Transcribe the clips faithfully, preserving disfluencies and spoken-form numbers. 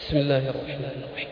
بسم الله الرحمن الرحيم.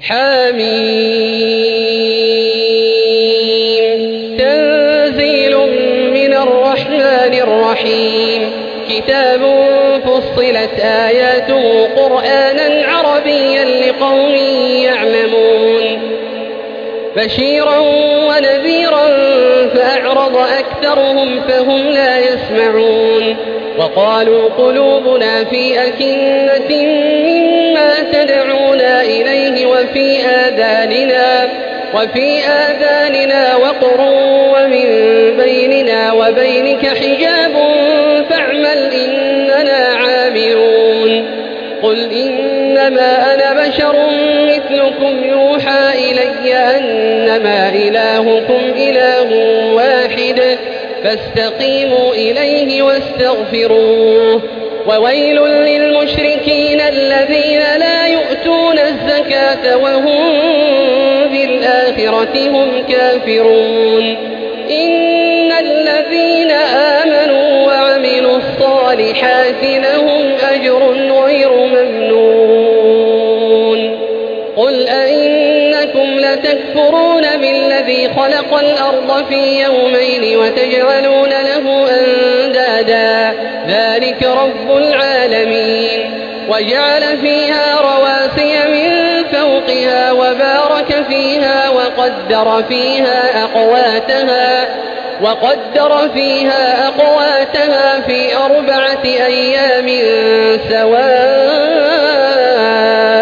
حميم تنزيل من الرحمن الرحيم كتاب فصلت آياته قرآنا عربيا لقوم يعلمون بشيرا ونذيرا فأعرض أكثرهم فهم لا يسمعون وقالوا قلوبنا في أكنة مما تدعونا إليه وفي آذاننا وفي آذاننا وقر ومن بيننا وبينك حجاب فاعمل إننا عاملون قل إنما أنا بشر مثلكم يوحى إلي أنما إلهكم إله واحد فاستقيموا إليه واستغفروه وويل للمشركين الذين لا يؤتون الزكاة وهم بالآخرة هم كافرون إن الذين آمنوا وعملوا الصالحات لهم أجر غير ممنون قل أئنكم لتكفرون بالذي خلق الأرض في يومين وتجعلون له أندادا ذلك رب العالمين وجعل فيها رواسي من فوقها وبارك فيها وقدر فيها أقواتها وقدر فيها أقواتها في أربعة أيام سواء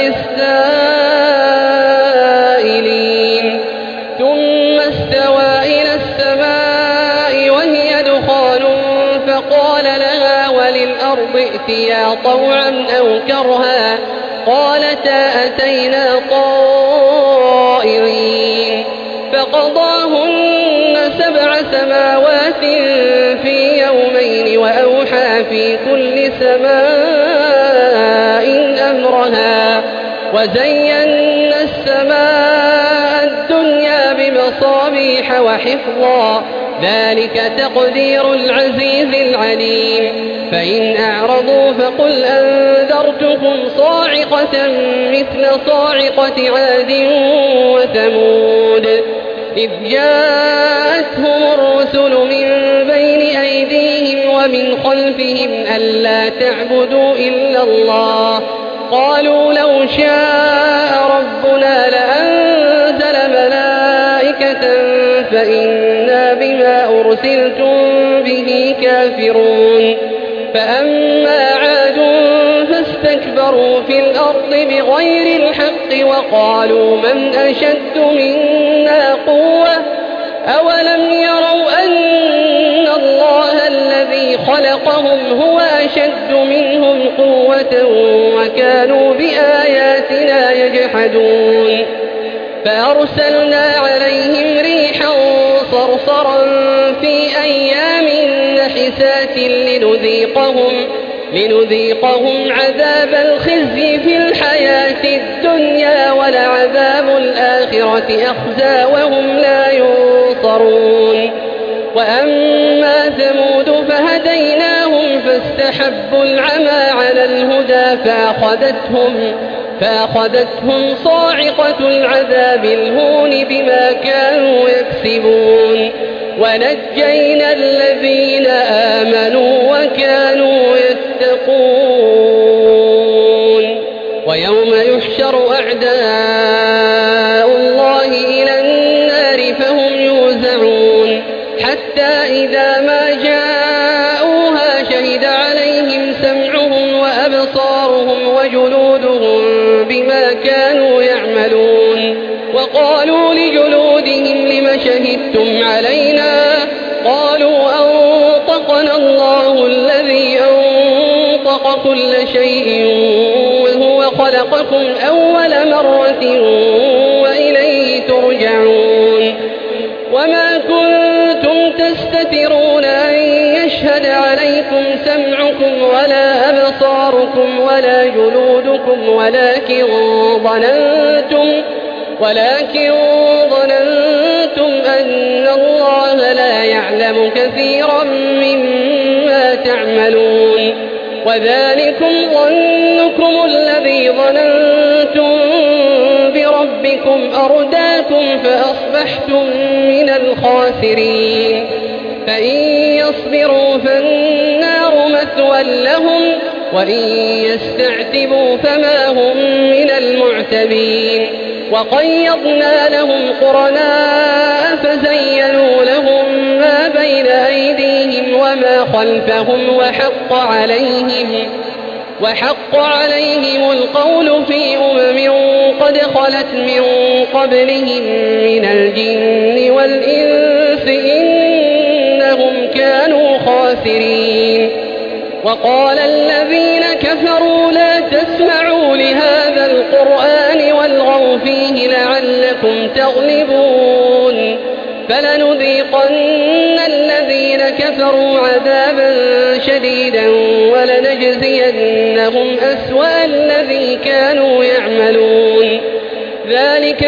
للسائلين ثم استوى إلى السماء وهي دخان فقال لها وللأرض ائتيا طوعا أو كرها قالتا أتينا طائعين فقضاهن سبع سماوات في يومين وأوحى في كل سماء أمرها وزينا السماء الدنيا بمصابيح وحفظا ذلك تقدير العزيز العليم فإن أعرضوا فقل أنذرتكم صاعقة مثل صاعقة عاد وثمود إذ جاءتهم الرسل من بين أيديهم ومن خلفهم ألا تعبدوا إلا الله قالوا لو شاء ربنا لأنزل ملائكة فإنا بما أرسلتم به كافرون فأما عاد فاستكبروا في الأرض بغير الحق وقالوا من أشد منا قوة أولم يروا أن الله الذي خلقهم هو أشد منهم قوة وكانوا بآياتنا يجحدون فأرسلنا عليهم ريحا صرصرا في أيام نحسات لنذيقهم لنذيقهم عذاب الخزي في الحياة الدنيا ولعذاب الآخرة أخزى وهم لا ينصرون وأما ثمود فهديناهم فاستحبوا العمى على الهدى فأخذتهم فأخذتهم صاعقة العذاب الهون بما كانوا يكسبون ونجينا الذين آمنوا وكانوا يتقون ويوم يحشر أعداء الله إلى النار فهم يوزعون حتى إذا ما جاءوها شهد عليهم سمعهم وأبصارهم وجلودهم بما كانوا يعملون وقالوا لجلودهم لم شهدتم علينا قالوا أنطقنا الله الذي أنطق كل شيء وهو خلقكم أول مرة وإليه ترجعون وما كنتم تستترون أن يشهد عليكم سمعكم ولا أبصاركم ولا جلودكم ولكن ظننتم ولكن ظننتم أن الله لا يعلم كثيرا مما تعملون وذلكم ظنكم الذي ظننتم ربكم أرداكم فأصبحتم من الخاسرين فإن يصبروا فالنار مثوى لهم وإن يستعتبوا فما هم من المعتبين وقيضنا لهم قرناء فزينوا لهم ما بين أيديهم وما خلفهم وحق عليهم وحق عليهم القول في أمم قد خلت من قبلهم من الجن والإنس إنهم كانوا خاسرين وقال الذين كفروا لا تسمعوا لهذا القرآن والغوا فيه لعلكم تغلبون فلنذيقن الذين كفروا عذابا شديدا ولنجزينهم أسوأ الذي كانوا يعملون ذلك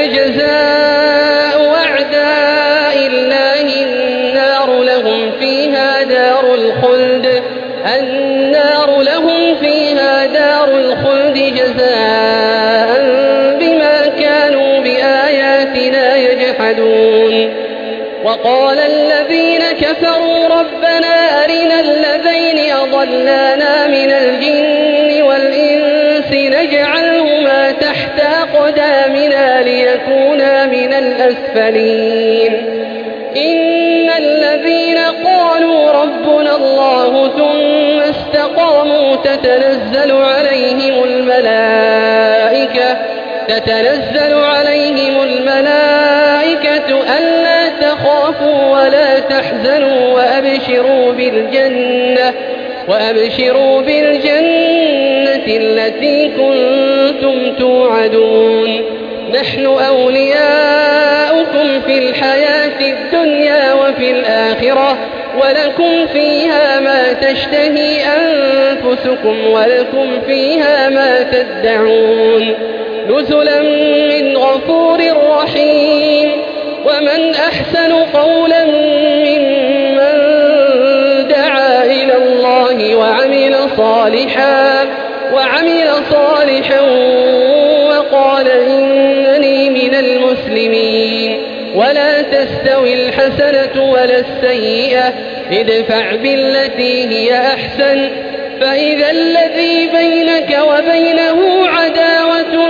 جزاء أعداء الله النار لهم فيها دار الخلد النار لهم فيها دار الخلد جزاء بما كانوا بآياتنا يجحدون وقال الذين كفروا ربنا أرنا الذين أضلانا من الجن والإنس نجعلهما تحت أقدامنا ليكونا من الأسفلين إن الذين قالوا ربنا الله ثم استقاموا تتنزل عليهم الملائكة تتنزل عليهم الملائكة ألا تخافوا ولا تحزنوا وأبشروا بالجنة وأبشروا بالجنة التي كنتم توعدون نحن أولياؤكم في الحياة الدنيا وفي الآخرة ولكم فيها ما تشتهي أنفسكم ولكم فيها ما تدعون نزلا من غفور رحيم ومن أحسن قولا ممن دعا إلى الله وعمل صالحا وعمل صالحا وقال إنني من المسلمين ولا تستوي الحسنة ولا السيئة ادفع بالتي هي أحسن فإذا الذي بينك وبينه عداوة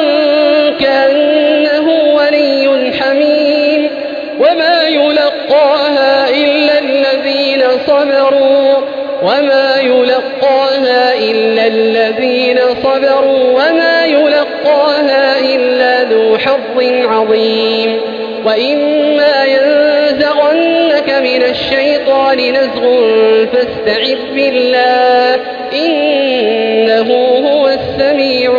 كأنه ولي حميم وما يلقاها إلا الذين صبروا وما يلقاها إلا الذين صبروا وما يلقاها إلا ذو حظ عظيم وإما ينزغنك من الشيطان نزغ فاستعذ بالله إنه هو السميع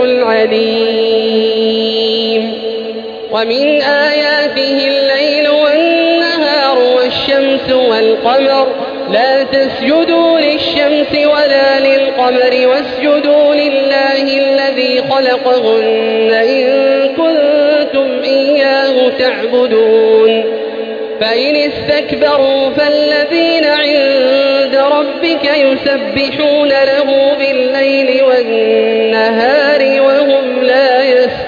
العليم ومن آياته الليل والنهار والشمس والقمر لا تسجدوا للشمس ولا للقمر واسجدوا لله الذي خلقهن إن كنتم إياه تعبدون فإن استكبروا فالذين عند ربك يسبحون له بالليل والنهار وهم لا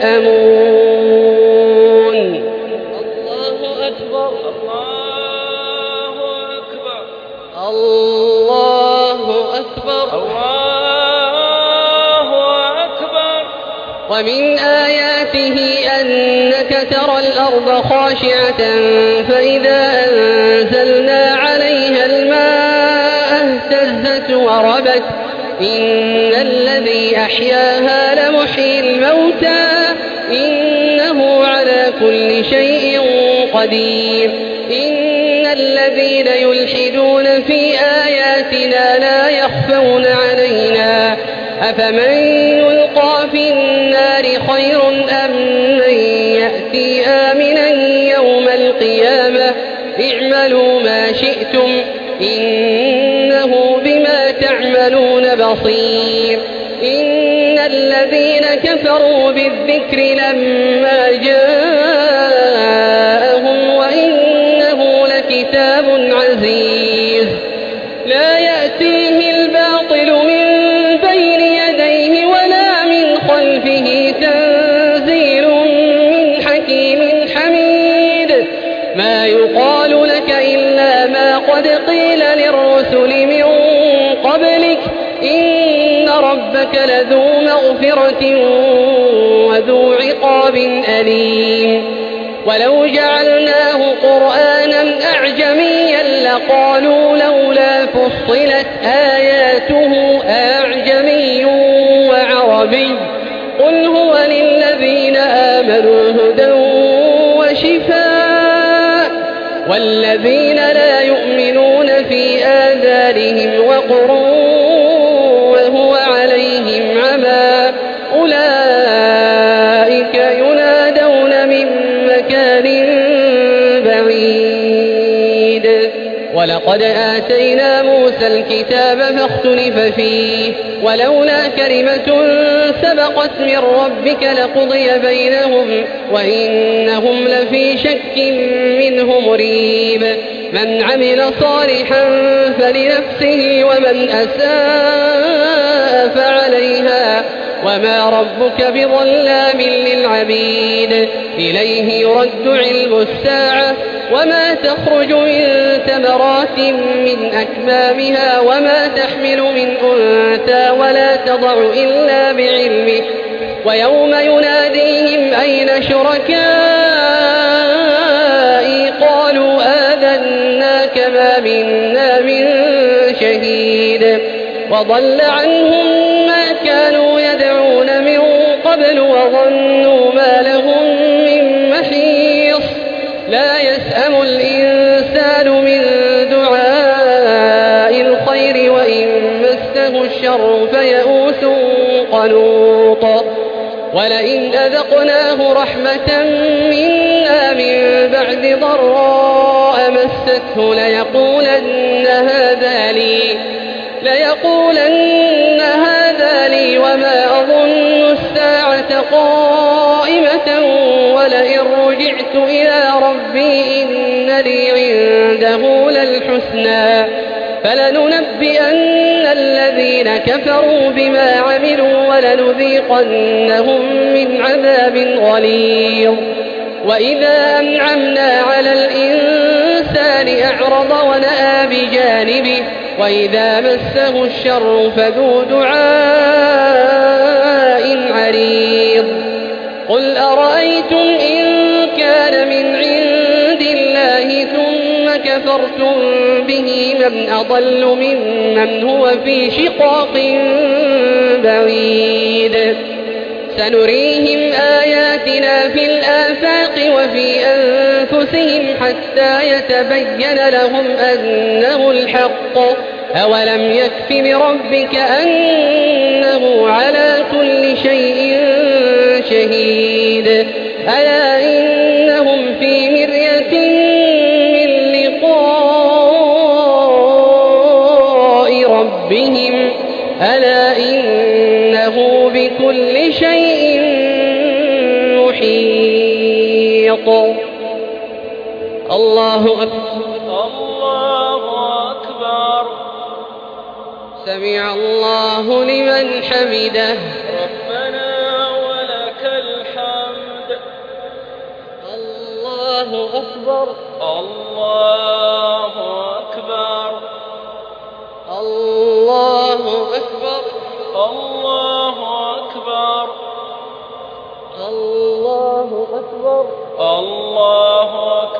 يسأمون الله أكبر الله أكبر الله أكبر الله أكبر ومن آياته أنك ترى الأرض خاشعة فإذا أنزلنا عليها الماء اهتزت وربت إن الذي أحياها لمحيي الموتى إنه على كل شيء قدير إن الذين يلحدون في آياتنا لا يخفون علينا أفمن يلقى في النار خير أم من يأتي آمنا يوم القيامة اعملوا ما شئتم إنه بما تعملون بصير إن الذين كفروا بالذكر لما جاءهم وإنه لكتاب عزيز لا يأتيه الباطل من بين يديه ولا من خلفه تنزيل من حكيم ما يقال لك إلا ما قد قيل للرسل من قبلك إن ربك لذو مغفرة وذو عقاب أليم ولو جعلناه قرآنا أعجميا لقالوا لولا فصلت آياته أعجمي وعربي قل هو للذين آمنوا هدى وشفاء والذين لا يؤمنون في آذانهم وقر وهو عليهم عمى أولئك ينادون من مكان بعيد ولقد آتينا موسى الكتاب فاختلف فيه ولولا كلمة سبقت من ربك لقضي بينهم وإنهم لفي شك منه مريب من عمل صالحا فلنفسه ومن أساء فعليها وما ربك بظلام للعبيد إليه يرد علم الساعة وما تخرج من ثمرات من أكمامها وما تحمل من أنثى ولا تضع إلا بعلمه ويوم يناديهم أين شركائي قالوا آذناك ما منا من شهيد وضل عنهم ما كانوا يدعون من قبل وظنوا ما لهم من محيص لا يسأم الإنسان من دعاء الخير وإن مسه الشر فيئوس قنوط ولئن أذقناه رحمة منا من بعد ضراء مسته ليقولن هذا لي ليقولن هذا لي وما أظن الساعة قائمة ولئن رجعت إلى ربي إن لي عنده للحسنى فلننبئن الذين كفروا بما عملوا ولنذيقنهم من عذاب غليظ وإذا أنعمنا على الإنسان أعرض ونأى بجانبه وإذا مسه الشر فذو دعاء عريض قل أرأيتم إن كان من عند الله ثم كفرتم به من أضل ممن هو في شقاق بعيد سنريهم آياتنا في الآفاق وفي أنفسهم حتى يتبين لهم أنه الحق أولم يكف بربك أنه على كل شيء شهيد ألا إنهم في مرية من لقاء ربهم ألا إنه بكل شيء محيط الله أكبر الله أكبر سمع الله لمن حمده ربنا ولك الحمد الله أكبر الله أكبر الله أكبر الله أكبر الله أكبر الله أكبر